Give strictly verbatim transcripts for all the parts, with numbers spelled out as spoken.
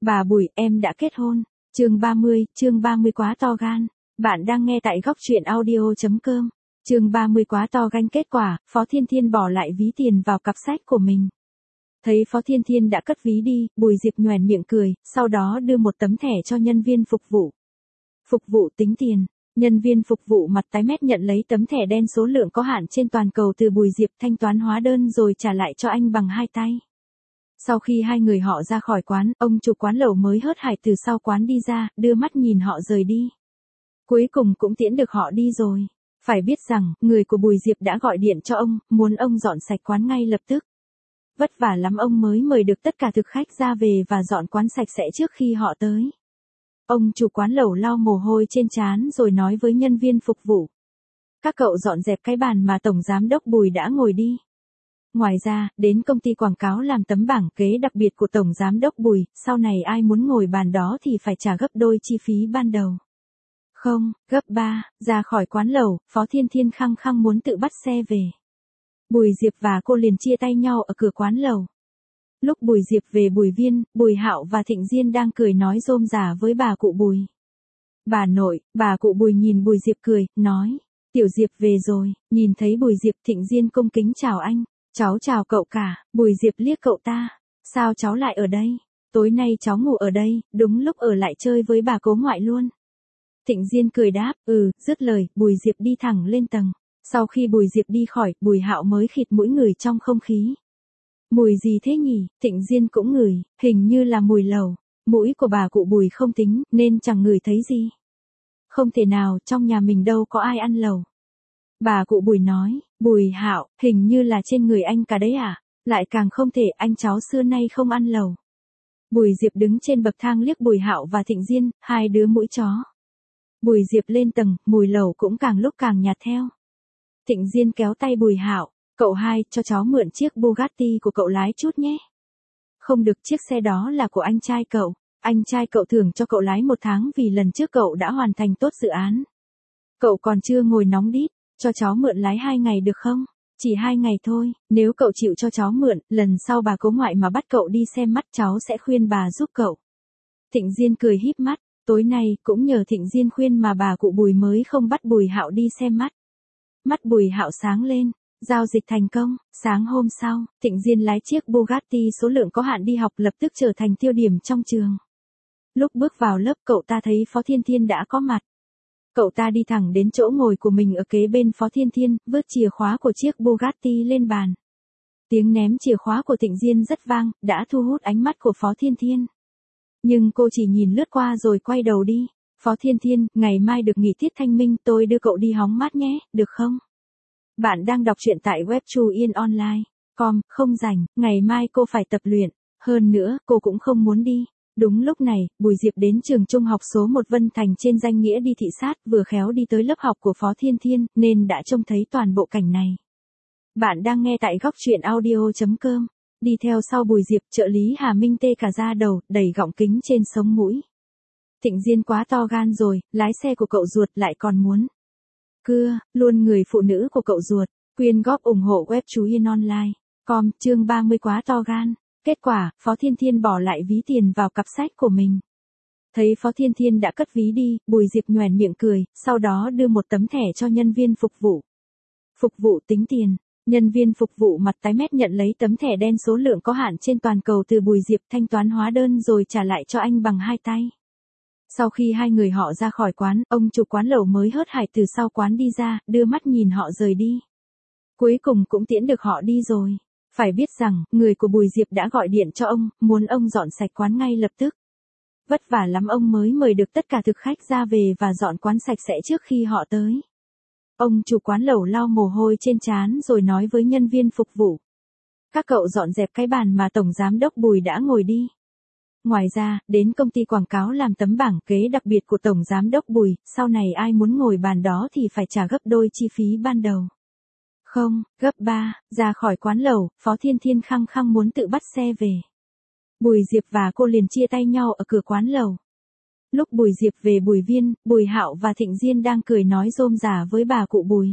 Bà Bùi, em đã kết hôn. Chương ba mươi, chương ba mươi quá to gan. Bạn đang nghe tại góc truyện audio.com. Chương ba mươi quá to gan. Kết quả, Phó Thiên Thiên bỏ lại ví tiền vào cặp sách của mình. Thấy Phó Thiên Thiên đã cất ví đi, Bùi Diệp nhoẻn miệng cười, sau đó đưa một tấm thẻ cho nhân viên phục vụ. Phục vụ tính tiền. Nhân viên phục vụ mặt tái mét nhận lấy tấm thẻ đen số lượng có hạn trên toàn cầu từ Bùi Diệp, thanh toán hóa đơn rồi trả lại cho anh bằng hai tay. Sau khi hai người họ ra khỏi quán, ông chủ quán lẩu mới hớt hải từ sau quán đi ra, đưa mắt nhìn họ rời đi. Cuối cùng cũng tiễn được họ đi rồi. Phải biết rằng, người của Bùi Diệp đã gọi điện cho ông, muốn ông dọn sạch quán ngay lập tức. Vất vả lắm ông mới mời được tất cả thực khách ra về và dọn quán sạch sẽ trước khi họ tới. Ông chủ quán lẩu lau mồ hôi trên trán rồi nói với nhân viên phục vụ. Các cậu dọn dẹp cái bàn mà Tổng Giám đốc Bùi đã ngồi đi. Ngoài ra, đến công ty quảng cáo làm tấm bảng kế đặc biệt của Tổng Giám đốc Bùi, sau này ai muốn ngồi bàn đó thì phải trả gấp đôi chi phí ban đầu. Không, gấp ba, ra khỏi quán lẩu, Phó Thiên Thiên khăng khăng muốn tự bắt xe về. Bùi Diệp và cô liền chia tay nhau ở cửa quán lẩu. Lúc Bùi Diệp về Bùi Viên, Bùi Hạo và Thịnh Diên đang cười nói rôm rả với bà cụ Bùi. Bà nội, bà cụ Bùi nhìn Bùi Diệp cười, nói, Tiểu Diệp về rồi. Nhìn thấy Bùi Diệp, Thịnh Diên cung kính chào anh. Cháu chào cậu cả. Bùi Diệp liếc cậu ta. Sao cháu lại ở đây? Tối nay cháu ngủ ở đây, đúng lúc ở lại chơi với bà cố ngoại luôn. Thịnh Diên cười đáp, ừ, dứt lời, Bùi Diệp đi thẳng lên tầng. Sau khi Bùi Diệp đi khỏi, Bùi Hạo mới khịt mũi ngửi trong không khí. Mùi gì thế nhỉ? Thịnh Diên cũng ngửi, hình như là mùi lẩu. Mũi của bà cụ Bùi không tính, nên chẳng ngửi thấy gì. Không thể nào, trong nhà mình đâu có ai ăn lẩu. Bà cụ Bùi nói, Bùi Hạo, hình như là trên người anh cả đấy à? Lại càng không thể, anh cháu xưa nay không ăn lẩu. Bùi Diệp đứng trên bậc thang liếc Bùi Hạo và Thịnh Diên, hai đứa mũi chó. Bùi Diệp lên tầng, mùi lẩu cũng càng lúc càng nhạt theo. Thịnh Diên kéo tay Bùi Hạo, cậu hai, cho cháu mượn chiếc Bugatti của cậu lái chút nhé. Không được, chiếc xe đó là của anh trai cậu. Anh trai cậu thưởng cho cậu lái một tháng vì lần trước cậu đã hoàn thành tốt dự án. Cậu còn chưa ngồi nóng đít. Cho cháu mượn lái hai ngày được không? Chỉ hai ngày thôi, nếu cậu chịu cho cháu mượn, lần sau bà cố ngoại mà bắt cậu đi xem mắt cháu sẽ khuyên bà giúp cậu. Thịnh Diên cười híp mắt, tối nay cũng nhờ Thịnh Diên khuyên mà bà cụ Bùi mới không bắt Bùi Hạo đi xem mắt. Mắt Bùi Hạo sáng lên, giao dịch thành công. Sáng hôm sau, Thịnh Diên lái chiếc Bugatti số lượng có hạn đi học lập tức trở thành tiêu điểm trong trường. Lúc bước vào lớp cậu ta thấy Phó Thiên Thiên đã có mặt. Cậu ta đi thẳng đến chỗ ngồi của mình ở kế bên Phó Thiên Thiên, vứt chìa khóa của chiếc Bugatti lên bàn. Tiếng ném chìa khóa của Thịnh Diên rất vang, đã thu hút ánh mắt của Phó Thiên Thiên. Nhưng cô chỉ nhìn lướt qua rồi quay đầu đi. Phó Thiên Thiên, ngày mai được nghỉ tiết thanh minh, tôi đưa cậu đi hóng mát nhé, được không? Bạn đang đọc truyện tại web chu yên online chấm com, không rảnh, ngày mai cô phải tập luyện. Hơn nữa, cô cũng không muốn đi. Đúng lúc này, Bùi Diệp đến trường trung học số một Vân Thành trên danh nghĩa đi thị sát, vừa khéo đi tới lớp học của Phó Thiên Thiên, nên đã trông thấy toàn bộ cảnh này. Bạn đang nghe tại góc truyện audio.com. Đi theo sau Bùi Diệp, trợ lý Hà Minh tê cả da đầu, đẩy gọng kính trên sống mũi. Thịnh Diên quá to gan rồi, lái xe của cậu ruột lại còn muốn. Cưa, luôn người phụ nữ của cậu ruột. Quyên góp ủng hộ web chú Yên Online. Com, chương ba mươi quá to gan. Kết quả, Phó Thiên Thiên bỏ lại ví tiền vào cặp sách của mình. Thấy Phó Thiên Thiên đã cất ví đi, Bùi Diệp nhoẻn miệng cười, sau đó đưa một tấm thẻ cho nhân viên phục vụ. Phục vụ tính tiền. Nhân viên phục vụ mặt tái mét nhận lấy tấm thẻ đen số lượng có hạn trên toàn cầu từ Bùi Diệp, thanh toán hóa đơn rồi trả lại cho anh bằng hai tay. Sau khi hai người họ ra khỏi quán, ông chủ quán lẩu mới hớt hải từ sau quán đi ra, đưa mắt nhìn họ rời đi. Cuối cùng cũng tiễn được họ đi rồi. Phải biết rằng, người của Bùi Diệp đã gọi điện cho ông, muốn ông dọn sạch quán ngay lập tức. Vất vả lắm ông mới mời được tất cả thực khách ra về và dọn quán sạch sẽ trước khi họ tới. Ông chủ quán lẩu lau mồ hôi trên trán rồi nói với nhân viên phục vụ. Các cậu dọn dẹp cái bàn mà Tổng Giám đốc Bùi đã ngồi đi. Ngoài ra, đến công ty quảng cáo làm tấm bảng kế đặc biệt của Tổng Giám đốc Bùi, sau này ai muốn ngồi bàn đó thì phải trả gấp đôi chi phí ban đầu. Không, gấp ba, ra khỏi quán lẩu, Phó Thiên Thiên khăng khăng muốn tự bắt xe về. Bùi Diệp và cô liền chia tay nhau ở cửa quán lẩu. Lúc Bùi Diệp về Bùi Viên, Bùi Hạo và Thịnh Diên đang cười nói rôm rả với bà cụ Bùi.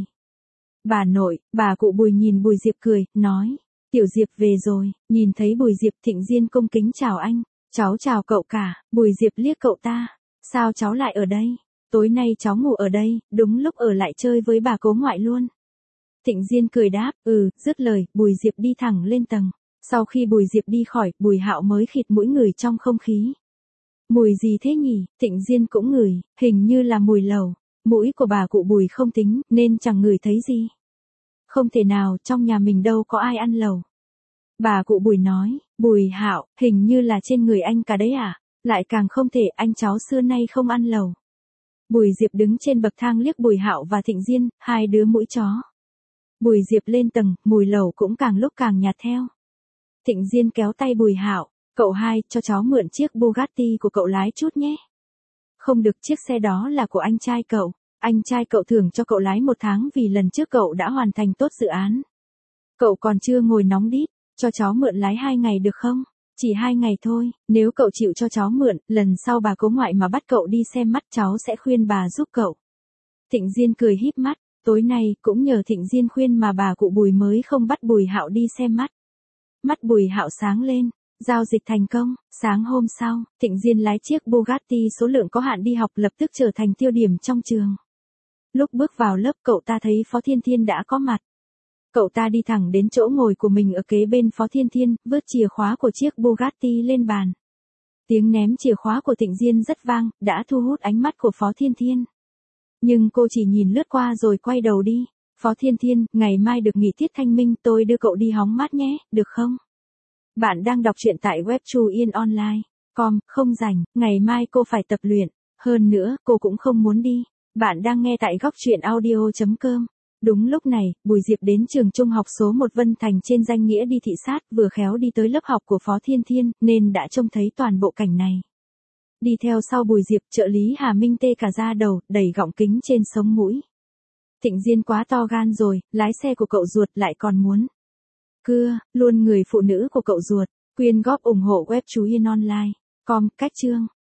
Bà nội, bà cụ Bùi nhìn Bùi Diệp cười, nói, Tiểu Diệp về rồi. Nhìn thấy Bùi Diệp, Thịnh Diên cung kính chào anh. Cháu chào cậu cả, Bùi Diệp liếc cậu ta. Sao cháu lại ở đây? Tối nay cháu ngủ ở đây, đúng lúc ở lại chơi với bà cố ngoại luôn. Thịnh Diên cười đáp, ừ, dứt lời, Bùi Diệp đi thẳng lên tầng. Sau khi Bùi Diệp đi khỏi, Bùi Hạo mới khịt mũi ngửi trong không khí. Mùi gì thế nhỉ? Thịnh Diên cũng ngửi, hình như là mùi lẩu. Mũi của bà cụ Bùi không tính, nên chẳng ngửi thấy gì. Không thể nào, trong nhà mình đâu có ai ăn lẩu. Bà cụ Bùi nói, Bùi Hạo, hình như là trên người anh cả đấy à? Lại càng không thể, anh cháu xưa nay không ăn lẩu. Bùi Diệp đứng trên bậc thang liếc Bùi Hạo và Thịnh Diên, hai đứa mũi chó. Bùi Diệp lên tầng, mùi lẩu cũng càng lúc càng nhạt theo. Thịnh Diên kéo tay Bùi Hạo, cậu hai, cho cháu mượn chiếc Bugatti của cậu lái chút nhé. Không được, chiếc xe đó là của anh trai cậu. Anh trai cậu thưởng cho cậu lái một tháng vì lần trước cậu đã hoàn thành tốt dự án. Cậu còn chưa ngồi nóng đít, cho cháu mượn lái hai ngày được không? Chỉ hai ngày thôi, nếu cậu chịu cho cháu mượn, lần sau bà cố ngoại mà bắt cậu đi xem mắt cháu sẽ khuyên bà giúp cậu. Thịnh Diên cười híp mắt, tối nay cũng nhờ Thịnh Diên khuyên mà bà cụ Bùi mới không bắt Bùi Hạo đi xem mắt. Mắt Bùi Hạo sáng lên, giao dịch thành công. Sáng hôm sau, Thịnh Diên lái chiếc Bugatti số lượng có hạn đi học lập tức trở thành tiêu điểm trong trường. Lúc bước vào lớp cậu ta thấy Phó Thiên Thiên đã có mặt. Cậu ta đi thẳng đến chỗ ngồi của mình ở kế bên Phó Thiên Thiên, vứt chìa khóa của chiếc Bugatti lên bàn. Tiếng ném chìa khóa của Thịnh Diên rất vang, đã thu hút ánh mắt của Phó Thiên Thiên. Nhưng cô chỉ nhìn lướt qua rồi quay đầu đi. Phó Thiên Thiên, ngày mai được nghỉ tiết thanh minh, tôi đưa cậu đi hóng mát nhé, được không? Bạn đang đọc truyện tại web chu yên online chấm com, không rảnh, ngày mai cô phải tập luyện. Hơn nữa, cô cũng không muốn đi. Bạn đang nghe tại góc truyện audio chấm com. Đúng lúc này, Bùi Diệp đến trường trung học số một Vân Thành trên danh nghĩa đi thị sát, vừa khéo đi tới lớp học của Phó Thiên Thiên, nên đã trông thấy toàn bộ cảnh này. Đi theo sau Bùi Diệp, trợ lý Hà Minh tê cả da đầu, đẩy gọng kính trên sống mũi. Thịnh Diên quá to gan rồi, lái xe của cậu ruột lại còn muốn. Cưa, luôn người phụ nữ của cậu ruột. Quyên góp ủng hộ web chu yên online chấm com, cách chương.